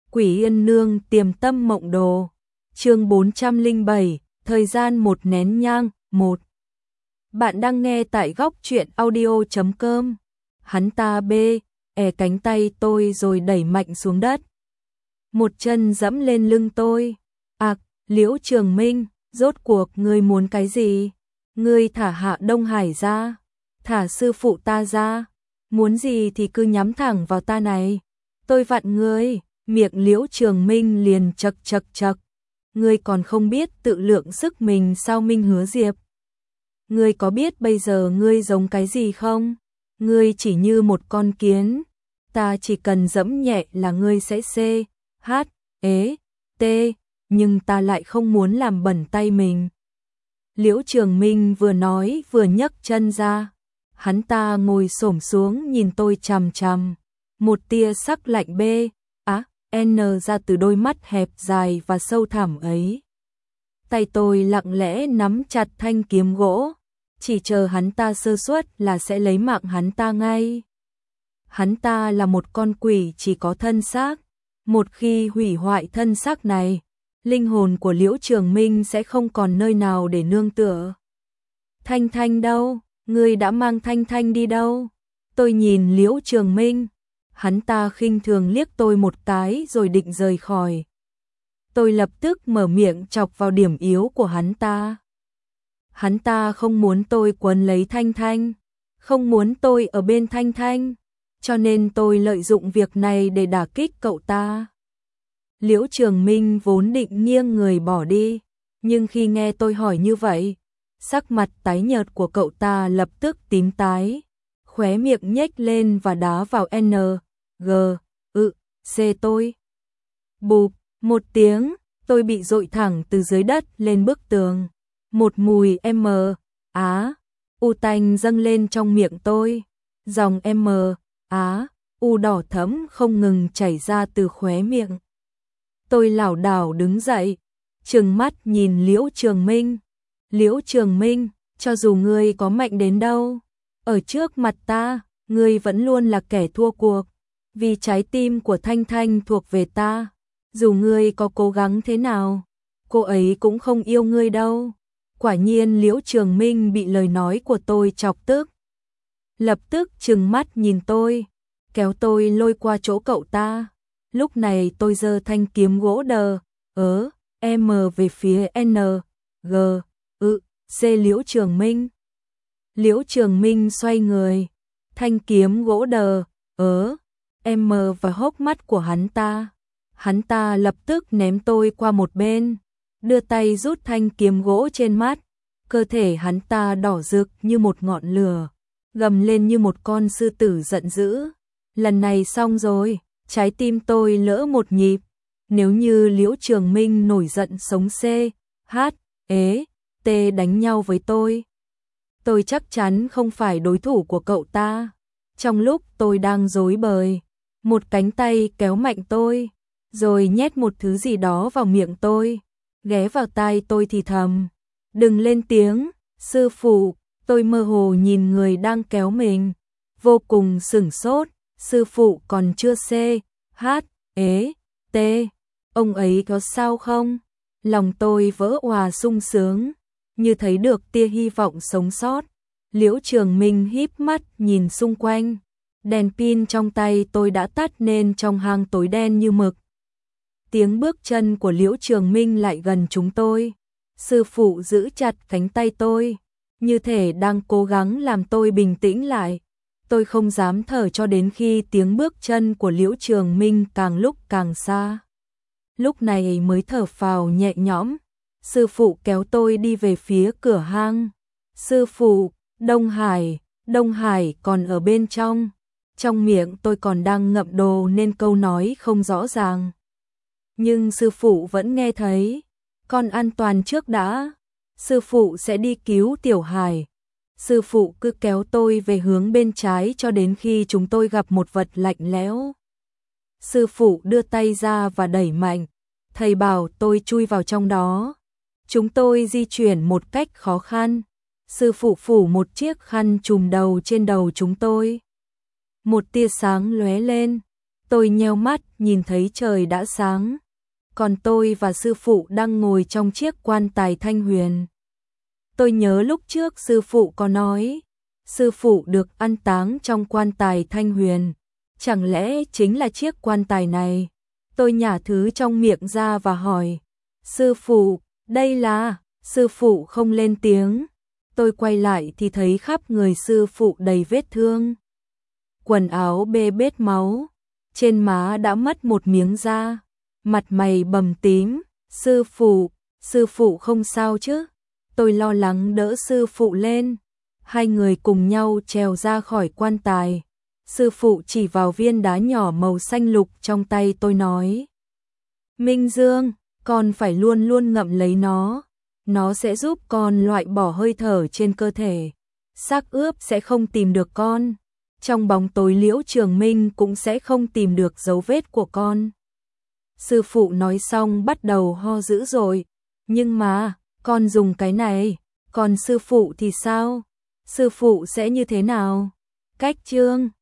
Quỷ Yên Nương Tiềm Tâm Mộng Đồ. Chương 407, thời gian một nén nhang, 1. Bạn đang nghe tại góc truyện audio.com. Hắn ta cánh tay tôi rồi đẩy mạnh xuống đất. Một chân giẫm lên lưng tôi. Liễu Trường Minh, rốt cuộc ngươi muốn cái gì? Ngươi thả Hạ Đông Hải ra, thả sư phụ ta ra, muốn gì thì cứ nhắm thẳng vào ta này. Tôi vặn ngươi, miệng Liễu Trường Minh liền chật. Ngươi còn không biết tự lượng sức mình sao Minh Hứa Diệp? Ngươi có biết bây giờ ngươi giống cái gì không? Ngươi chỉ như một con kiến, ta chỉ cần giẫm nhẹ là ngươi sẽ nhưng ta lại không muốn làm bẩn tay mình. Liễu Trường Minh vừa nói vừa nhấc chân ra, hắn ta ngồi xổm xuống nhìn tôi chằm chằm, một tia sắc lạnh ra từ đôi mắt hẹp dài và sâu thẳm ấy. Tay tôi lặng lẽ nắm chặt thanh kiếm gỗ, chỉ chờ hắn ta sơ suất là sẽ lấy mạng hắn ta ngay. Hắn ta là một con quỷ chỉ có thân xác, một khi hủy hoại thân xác này, linh hồn của Liễu Trường Minh sẽ không còn nơi nào để nương tựa. Thanh Thanh đâu? Ngươi đã mang Thanh Thanh đi đâu? Tôi nhìn Liễu Trường Minh, hắn ta khinh thường liếc tôi một cái rồi định rời khỏi. Tôi lập tức mở miệng chọc vào điểm yếu của hắn ta. Hắn ta không muốn tôi quấn lấy Thanh Thanh, không muốn tôi ở bên Thanh Thanh, cho nên tôi lợi dụng việc này để đả kích cậu ta. Liễu Trường Minh vốn định nghiêng người bỏ đi, nhưng khi nghe tôi hỏi như vậy, sắc mặt tái nhợt của cậu ta lập tức tím tái, khóe miệng nhếch lên và đá vào tôi. Bụp, một tiếng, tôi bị dội thẳng từ dưới đất lên bức tường. Một mùi tanh dâng lên trong miệng tôi, dòng đỏ thẫm không ngừng chảy ra từ khóe miệng. Tôi lảo đảo đứng dậy, trừng mắt nhìn Liễu Trường Minh. Liễu Trường Minh, cho dù ngươi có mạnh đến đâu, ở trước mặt ta, ngươi vẫn luôn là kẻ thua cuộc, vì trái tim của Thanh Thanh thuộc về ta. Dù ngươi có cố gắng thế nào, cô ấy cũng không yêu ngươi đâu. Quả nhiên Liễu Trường Minh bị lời nói của tôi chọc tức. Lập tức trừng mắt nhìn tôi, kéo tôi lôi qua chỗ cậu ta. Lúc này tôi giơ thanh kiếm gỗ về phía Liễu Trường Minh. Liễu Trường Minh xoay người, thanh kiếm gỗ vào hốc mắt của hắn ta. Hắn ta lập tức ném tôi qua một bên, đưa tay rút thanh kiếm gỗ trên mắt. Cơ thể hắn ta đỏ rực như một ngọn lửa, gầm lên như một con sư tử giận dữ. Lần này xong rồi, trái tim tôi lỡ một nhịp. Nếu như Liễu Trường Minh nổi giận sống đánh nhau với tôi chắc chắn không phải đối thủ của cậu ta. Trong lúc tôi đang rối bời, một cánh tay kéo mạnh tôi, rồi nhét một thứ gì đó vào miệng tôi, ghé vào tai tôi thì thầm, đừng lên tiếng, sư phụ. Tôi mơ hồ nhìn người đang kéo mình, vô cùng sửng sốt. Sư phụ còn chưa ông ấy có sao không? Lòng tôi vỡ òa sung sướng, như thấy được tia hy vọng sống sót. Liễu Trường Minh híp mắt nhìn xung quanh, đèn pin trong tay tôi đã tắt nên trong hang tối đen như mực. Tiếng bước chân của Liễu Trường Minh lại gần chúng tôi. Sư phụ giữ chặt cánh tay tôi, như thể đang cố gắng làm tôi bình tĩnh lại. Tôi không dám thở cho đến khi tiếng bước chân của Liễu Trường Minh càng lúc càng xa. Lúc này mới thở phào nhẹ nhõm. Sư phụ kéo tôi đi về phía cửa hang. Sư phụ, Đông Hải còn ở bên trong. Trong miệng tôi còn đang ngậm đồ nên câu nói không rõ ràng. Nhưng sư phụ vẫn nghe thấy. Con an toàn trước đã. Sư phụ sẽ đi cứu Tiểu Hải. Sư phụ cứ kéo tôi về hướng bên trái cho đến khi chúng tôi gặp một vật lạnh lẽo. Sư phụ đưa tay ra và đẩy mạnh. Thầy bảo tôi chui vào trong đó. Chúng tôi di chuyển một cách khó khăn. Sư phụ phủ một chiếc khăn trùm đầu trên đầu chúng tôi. Một tia sáng lóe lên. Tôi nheo mắt nhìn thấy trời đã sáng. Còn tôi và sư phụ đang ngồi trong chiếc quan tài thanh huyền. Tôi nhớ lúc trước sư phụ có nói, sư phụ được an táng trong quan tài thanh huyền. Chẳng lẽ chính là chiếc quan tài này? Tôi nhả thứ trong miệng ra và hỏi, sư phụ, đây là... Sư phụ không lên tiếng. Tôi quay lại thì thấy khắp người sư phụ đầy vết thương. Quần áo bê bết máu, trên má đã mất một miếng da, mặt mày bầm tím. Sư phụ không sao chứ? Tôi lo lắng đỡ sư phụ lên. Hai người cùng nhau trèo ra khỏi quan tài. Sư phụ chỉ vào viên đá nhỏ màu xanh lục trong tay tôi nói, Minh Dương, con phải luôn luôn ngậm lấy nó. Nó sẽ giúp con loại bỏ hơi thở trên cơ thể. Xác ướp sẽ không tìm được con. Trong bóng tối Liễu Trường Minh cũng sẽ không tìm được dấu vết của con. Sư phụ nói xong bắt đầu ho dữ dội. Nhưng mà, con dùng cái này, còn sư phụ thì sao? Sư phụ sẽ như thế nào? Cách chương